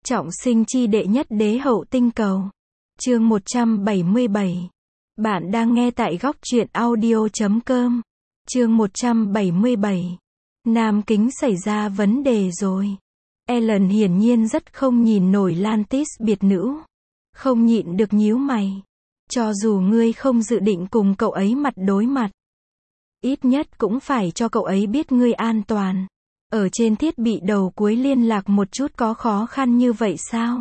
Trọng sinh chi đệ nhất đế hậu tinh cầu. Chương 177. Bạn đang nghe tại góc truyện audio.com. Chương 177. Nam Kính xảy ra vấn đề rồi. Ellen hiển nhiên rất không nhìn nổi Lantis biệt nữ. Không nhịn được nhíu mày. Cho dù ngươi không dự định cùng cậu ấy mặt đối mặt, ít nhất cũng phải cho cậu ấy biết ngươi an toàn. Ở trên thiết bị đầu cuối liên lạc một chút có khó khăn như vậy sao?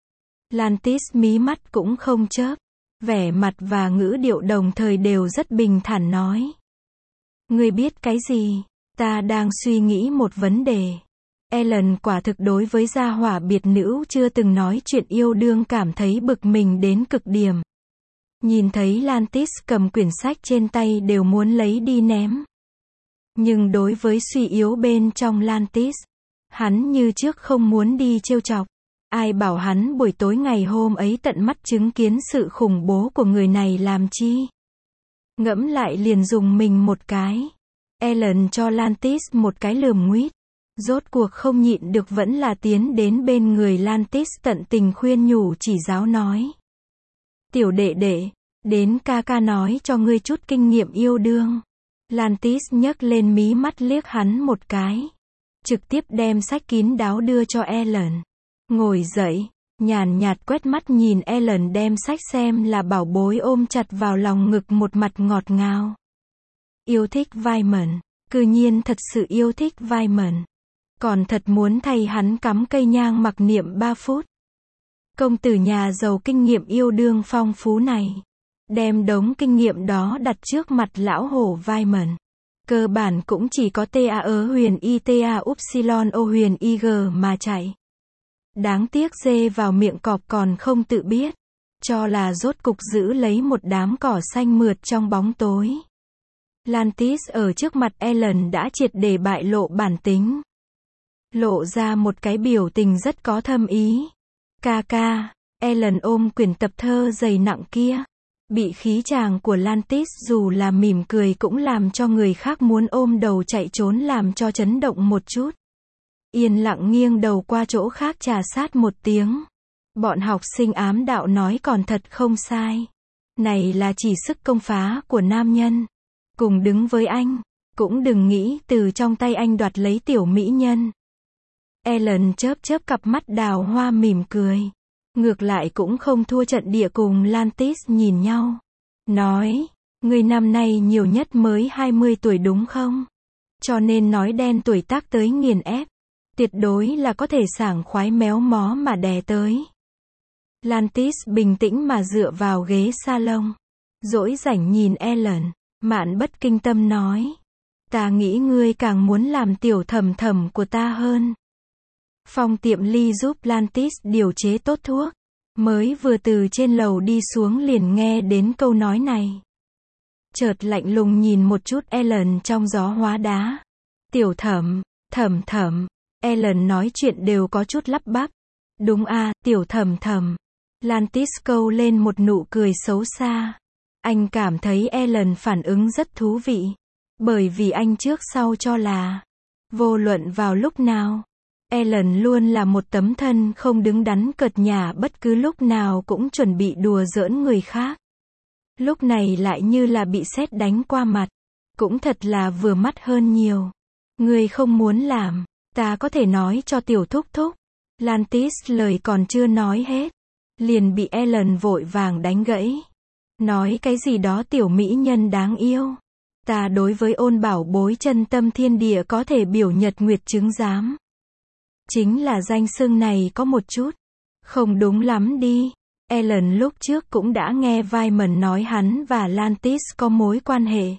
Lantis mí mắt cũng không chớp. Vẻ mặt và ngữ điệu đồng thời đều rất bình thản nói. Ngươi biết cái gì? Ta đang suy nghĩ một vấn đề. Ellen quả thực đối với gia hỏa biệt nữ chưa từng nói chuyện yêu đương cảm thấy bực mình đến cực điểm. Nhìn thấy Lantis cầm quyển sách trên tay đều muốn lấy đi ném. Nhưng đối với suy yếu bên trong Lantis, hắn như trước không muốn đi trêu chọc. Ai bảo hắn buổi tối ngày hôm ấy tận mắt chứng kiến sự khủng bố của người này làm chi? Ngẫm lại liền dùng mình một cái. Ellen cho Lantis một cái lườm nguýt. Rốt cuộc không nhịn được vẫn là tiến đến bên người Lantis tận tình khuyên nhủ chỉ giáo nói. Tiểu đệ đệ, đến ca ca nói cho ngươi chút kinh nghiệm yêu đương. Lantis nhấc lên mí mắt liếc hắn một cái. Trực tiếp đem sách kín đáo đưa cho Ellen. Ngồi dậy, nhàn nhạt quét mắt nhìn Ellen đem sách xem là bảo bối ôm chặt vào lòng ngực một mặt ngọt ngào. Yêu thích Wyman, cư nhiên thật sự yêu thích Wyman. Còn thật muốn thay hắn cắm cây nhang mặc niệm 3 phút. Công tử nhà giàu kinh nghiệm yêu đương phong phú này. Đem đống kinh nghiệm đó đặt trước mặt lão hổ Wyman. Cơ bản cũng chỉ có ta huyền i ta upsilon o huyền ig mà chạy. Đáng tiếc dê vào miệng cọp còn không tự biết. Cho là rốt cục giữ lấy một đám cỏ xanh mượt trong bóng tối. Lantis ở trước mặt Ellen đã triệt để bại lộ bản tính. Lộ ra một cái biểu tình rất có thâm ý. Ca ca, Ellen ôm quyển tập thơ dày nặng kia. Bị khí chàng của Lantis dù là mỉm cười cũng làm cho người khác muốn ôm đầu chạy trốn làm cho chấn động một chút. Yên lặng nghiêng đầu qua chỗ khác trà sát một tiếng. Bọn học sinh ám đạo nói còn thật không sai. Này là chỉ sức công phá của nam nhân. Cùng đứng với anh. Cũng đừng nghĩ từ trong tay anh đoạt lấy tiểu mỹ nhân. Ellen chớp chớp cặp mắt đào hoa mỉm cười. Ngược lại cũng không thua trận địa cùng Lantis nhìn nhau. Nói, người năm nay nhiều nhất mới 20 tuổi đúng không? Cho nên nói đen tuổi tác tới nghiền ép. Tuyệt đối là có thể sảng khoái méo mó mà đè tới. Lantis bình tĩnh mà dựa vào ghế salon. Dỗi rảnh nhìn Ellen, mạn bất kinh tâm nói. Ta nghĩ ngươi càng muốn làm tiểu thầm thầm của ta hơn. Phong tiệm ly giúp Lantis điều chế tốt thuốc. Mới vừa từ trên lầu đi xuống liền nghe đến câu nói này. Chợt lạnh lùng nhìn một chút Ellen trong gió hóa đá. Tiểu thẩm, thẩm thẩm. Ellen nói chuyện đều có chút lắp bắp. Đúng à, tiểu thẩm thẩm. Lantis câu lên một nụ cười xấu xa. Anh cảm thấy Ellen phản ứng rất thú vị. Bởi vì anh trước sau cho là vô luận vào lúc nào Ellen luôn là một tấm thân không đứng đắn cợt nhả bất cứ lúc nào cũng chuẩn bị đùa giỡn người khác. Lúc này lại như là bị sét đánh qua mặt. Cũng thật là vừa mắt hơn nhiều. Người không muốn làm, ta có thể nói cho tiểu thúc thúc. Lantis lời còn chưa nói hết. Liền bị Ellen vội vàng đánh gãy. Nói cái gì đó tiểu mỹ nhân đáng yêu. Ta đối với ôn bảo bối chân tâm thiên địa có thể biểu nhật nguyệt chứng giám. Chính là danh xưng này có một chút không đúng lắm đi. Ellen lúc trước cũng đã nghe Wyman nói hắn và Lantis có mối quan hệ.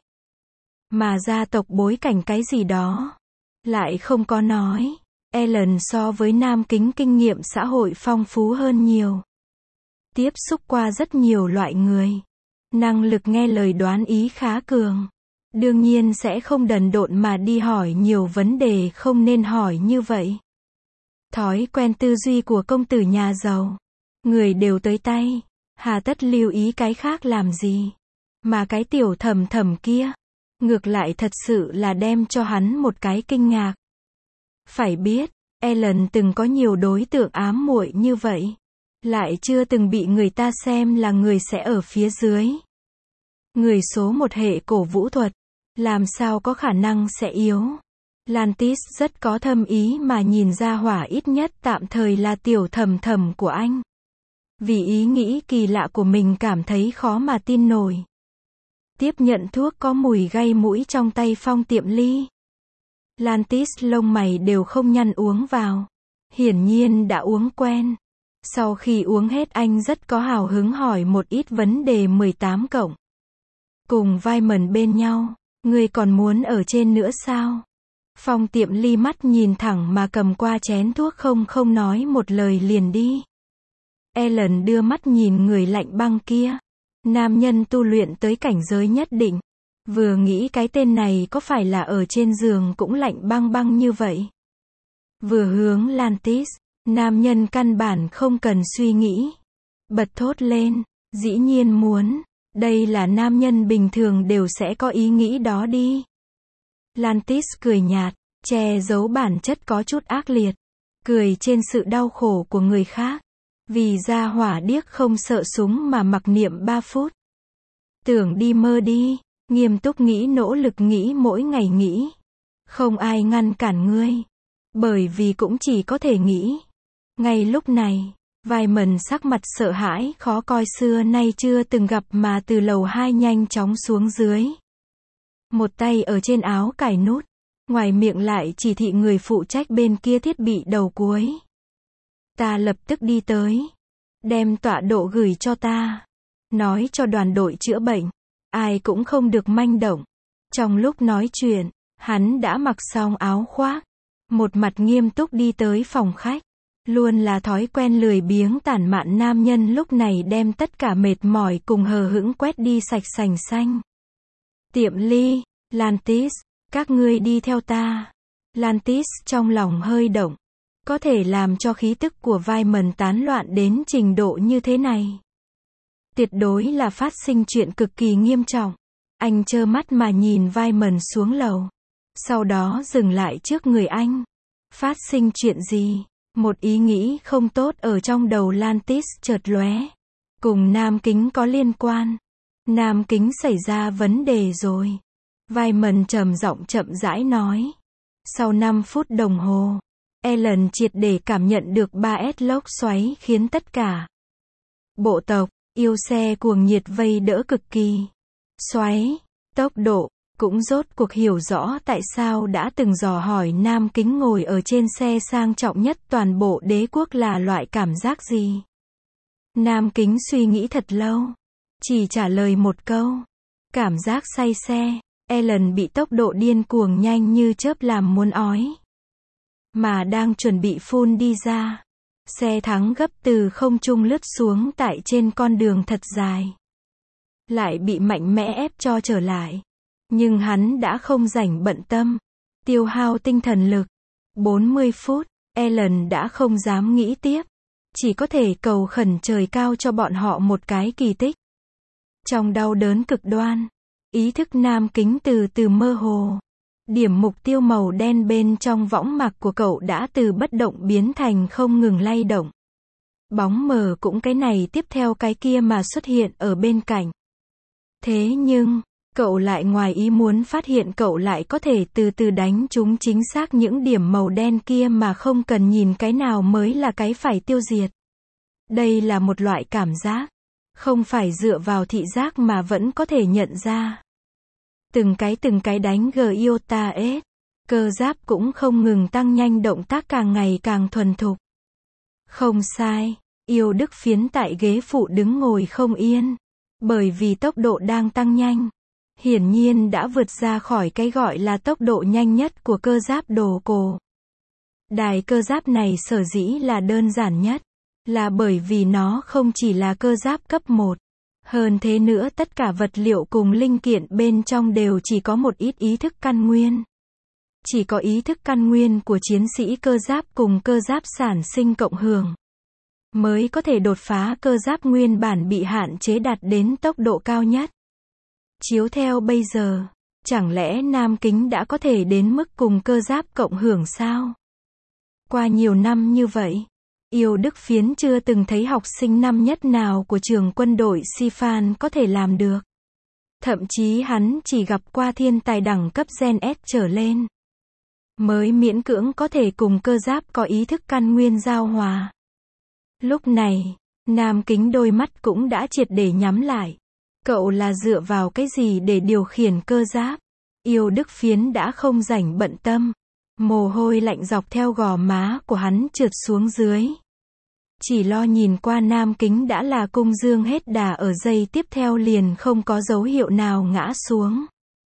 Mà gia tộc bối cảnh cái gì đó lại không có nói. Ellen so với Nam Kính kinh nghiệm xã hội phong phú hơn nhiều. Tiếp xúc qua rất nhiều loại người. Năng lực nghe lời đoán ý khá cường. Đương nhiên sẽ không đần độn mà đi hỏi nhiều vấn đề không nên hỏi như vậy. Thói quen tư duy của công tử nhà giàu. Người đều tới tay. Hà tất lưu ý cái khác làm gì. Mà cái tiểu thầm thầm kia. Ngược lại thật sự là đem cho hắn một cái kinh ngạc. Phải biết, Ellen từng có nhiều đối tượng ám muội như vậy. Lại chưa từng bị người ta xem là người sẽ ở phía dưới. Người số một hệ cổ vũ thuật. Làm sao có khả năng sẽ yếu. Lantis rất có thâm ý mà nhìn ra hỏa ít nhất tạm thời là tiểu thầm thầm của anh. Vì ý nghĩ kỳ lạ của mình cảm thấy khó mà tin nổi. Tiếp nhận thuốc có mùi gây mũi trong tay Phong Tiệm Ly. Lantis lông mày đều không nhăn uống vào. Hiển nhiên đã uống quen. Sau khi uống hết anh rất có hào hứng hỏi một ít vấn đề 18 cộng. Cùng Wyman bên nhau, ngươi còn muốn ở trên nữa sao? Phong Tiệm Ly mắt nhìn thẳng mà cầm qua chén thuốc không nói một lời liền đi. Ellen đưa mắt nhìn người lạnh băng kia. Nam nhân tu luyện tới cảnh giới nhất định. Vừa nghĩ cái tên này có phải là ở trên giường cũng lạnh băng băng như vậy. Vừa hướng Lantis, nam nhân căn bản không cần suy nghĩ. Bật thốt lên, dĩ nhiên muốn. Đây là nam nhân bình thường đều sẽ có ý nghĩ đó đi. Lantis cười nhạt, che giấu bản chất có chút ác liệt. Cười trên sự đau khổ của người khác. Vì gia hỏa điếc không sợ súng mà mặc niệm 3 phút. Tưởng đi mơ đi, nghiêm túc nghĩ nỗ lực nghĩ mỗi ngày nghĩ. Không ai ngăn cản ngươi. Bởi vì cũng chỉ có thể nghĩ. Ngay lúc này, Wyman sắc mặt sợ hãi khó coi xưa nay chưa từng gặp mà từ lầu 2 nhanh chóng xuống dưới. Một tay ở trên áo cài nút. Ngoài miệng lại chỉ thị người phụ trách bên kia thiết bị đầu cuối. Ta lập tức đi tới. Đem tọa độ gửi cho ta. Nói cho đoàn đội chữa bệnh. Ai cũng không được manh động. Trong lúc nói chuyện, hắn đã mặc xong áo khoác. Một mặt nghiêm túc đi tới phòng khách. Luôn là thói quen lười biếng tản mạn nam nhân lúc này đem tất cả mệt mỏi cùng hờ hững quét đi sạch sành xanh. Tiệm Ly, Lantis, các ngươi đi theo ta. Lantis trong lòng hơi động. Có thể làm cho khí tức của Wyman tán loạn đến trình độ như thế này. Tuyệt đối là phát sinh chuyện cực kỳ nghiêm trọng. Anh trơ mắt mà nhìn Wyman xuống lầu. Sau đó dừng lại trước người anh. Phát sinh chuyện gì? Một ý nghĩ không tốt ở trong đầu Lantis chợt lóe. Cùng Nam Kính có liên quan. Nam Kính xảy ra vấn đề rồi. Wyman trầm giọng chậm rãi nói. Sau 5 phút đồng hồ, Ellen triệt để cảm nhận được 3S lốc xoáy khiến tất cả bộ tộc yêu xe cuồng nhiệt vây đỡ cực kỳ. Xoáy, tốc độ, cũng rốt cuộc hiểu rõ tại sao đã từng dò hỏi Nam Kính ngồi ở trên xe sang trọng nhất toàn bộ đế quốc là loại cảm giác gì. Nam Kính suy nghĩ thật lâu, chỉ trả lời một câu. Cảm giác say xe. Ellen bị tốc độ điên cuồng nhanh như chớp làm muốn ói. Mà đang chuẩn bị phun đi ra. Xe thắng gấp từ không trung lướt xuống tại trên con đường thật dài. Lại bị mạnh mẽ ép cho trở lại. Nhưng hắn đã không rảnh bận tâm. Tiêu hao tinh thần lực. 40 phút, Ellen đã không dám nghĩ tiếp. Chỉ có thể cầu khẩn trời cao cho bọn họ một cái kỳ tích. Trong đau đớn cực đoan, ý thức Nam Kính từ từ mơ hồ. Điểm mục tiêu màu đen bên trong võng mạc của cậu đã từ bất động biến thành không ngừng lay động. Bóng mờ cũng cái này tiếp theo cái kia mà xuất hiện ở bên cạnh. Thế nhưng, cậu lại ngoài ý muốn phát hiện cậu lại có thể từ từ đánh trúng chính xác những điểm màu đen kia mà không cần nhìn cái nào mới là cái phải tiêu diệt. Đây là một loại cảm giác. Không phải dựa vào thị giác mà vẫn có thể nhận ra. Từng cái đánh Giota S. Cơ giáp cũng không ngừng tăng nhanh động tác càng ngày càng thuần thục. Không sai, yêu đức phiến tại ghế phụ đứng ngồi không yên. Bởi vì tốc độ đang tăng nhanh. Hiển nhiên đã vượt ra khỏi cái gọi là tốc độ nhanh nhất của cơ giáp đồ cổ. Đài cơ giáp này sở dĩ là đơn giản nhất. Là bởi vì nó không chỉ là cơ giáp cấp 1. Hơn thế nữa tất cả vật liệu cùng linh kiện bên trong đều chỉ có một ít ý thức căn nguyên. Chỉ có ý thức căn nguyên của chiến sĩ cơ giáp cùng cơ giáp sản sinh cộng hưởng. Mới có thể đột phá cơ giáp nguyên bản bị hạn chế đạt đến tốc độ cao nhất. Chiếu theo bây giờ, chẳng lẽ Nam Kính đã có thể đến mức cùng cơ giáp cộng hưởng sao? Qua nhiều năm như vậy, Yêu Đức Phiến chưa từng thấy học sinh năm nhất nào của trường quân đội Sifan có thể làm được. Thậm chí hắn chỉ gặp qua thiên tài đẳng cấp Gen S trở lên, mới miễn cưỡng có thể cùng cơ giáp có ý thức căn nguyên giao hòa. Lúc này, Nam Kính đôi mắt cũng đã triệt để nhắm lại. Cậu là dựa vào cái gì để điều khiển cơ giáp? Yêu Đức Phiến đã không rảnh bận tâm. Mồ hôi lạnh dọc theo gò má của hắn trượt xuống dưới. Chỉ lo nhìn qua Nam Kính đã là cung dương hết đà, ở giây tiếp theo liền không có dấu hiệu nào ngã xuống.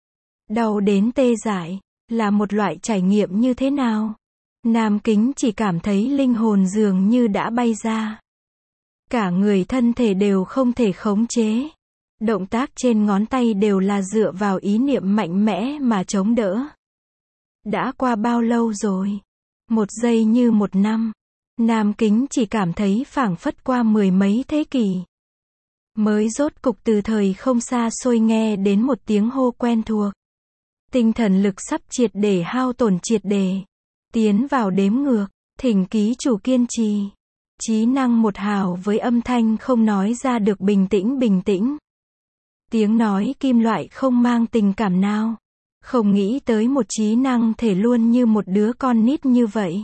Đau đến tê dại, là một loại trải nghiệm như thế nào? Nam Kính chỉ cảm thấy linh hồn dường như đã bay ra. Cả người thân thể đều không thể khống chế. Động tác trên ngón tay đều là dựa vào ý niệm mạnh mẽ mà chống đỡ. Đã qua bao lâu rồi? Một giây như một năm. Nam Kính chỉ cảm thấy phảng phất qua mười mấy thế kỷ. Mới rốt cục từ thời không xa xôi nghe đến một tiếng hô quen thuộc. Tinh thần lực sắp triệt để hao tổn triệt để. Tiến vào đếm ngược, thỉnh ký chủ kiên trì. Trí năng một hào với âm thanh không nói ra được bình tĩnh bình tĩnh. Tiếng nói kim loại không mang tình cảm nào. Không nghĩ tới một trí năng thể luôn như một đứa con nít như vậy.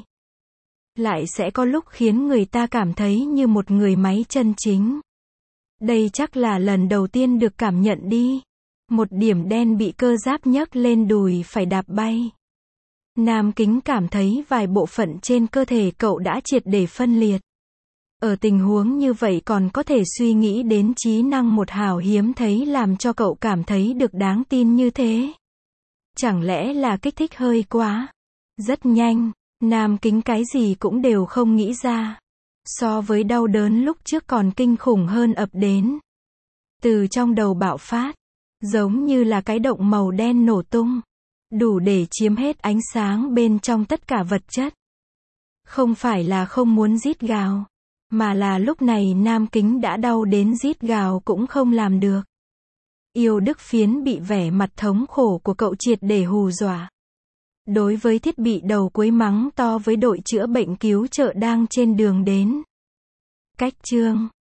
Lại sẽ có lúc khiến người ta cảm thấy như một người máy chân chính. Đây chắc là lần đầu tiên được cảm nhận đi. Một điểm đen bị cơ giáp nhấc lên đùi phải đạp bay. Nam Kính cảm thấy vài bộ phận trên cơ thể cậu đã triệt để phân liệt. Ở tình huống như vậy còn có thể suy nghĩ đến trí năng một hào hiếm thấy làm cho cậu cảm thấy được đáng tin như thế. Chẳng lẽ là kích thích hơi quá? Rất nhanh, Nam Kính cái gì cũng đều không nghĩ ra. So với đau đớn lúc trước còn kinh khủng hơn ập đến. Từ trong đầu bạo phát, giống như là cái động màu đen nổ tung, đủ để chiếm hết ánh sáng bên trong tất cả vật chất. Không phải là không muốn rít gào, mà là lúc này Nam Kính đã đau đến rít gào cũng không làm được. Yêu Đức Phiến bị vẻ mặt thống khổ của cậu triệt để hù dọa. Đối với thiết bị đầu cuối mắng to với đội chữa bệnh cứu trợ đang trên đường đến. Cách chương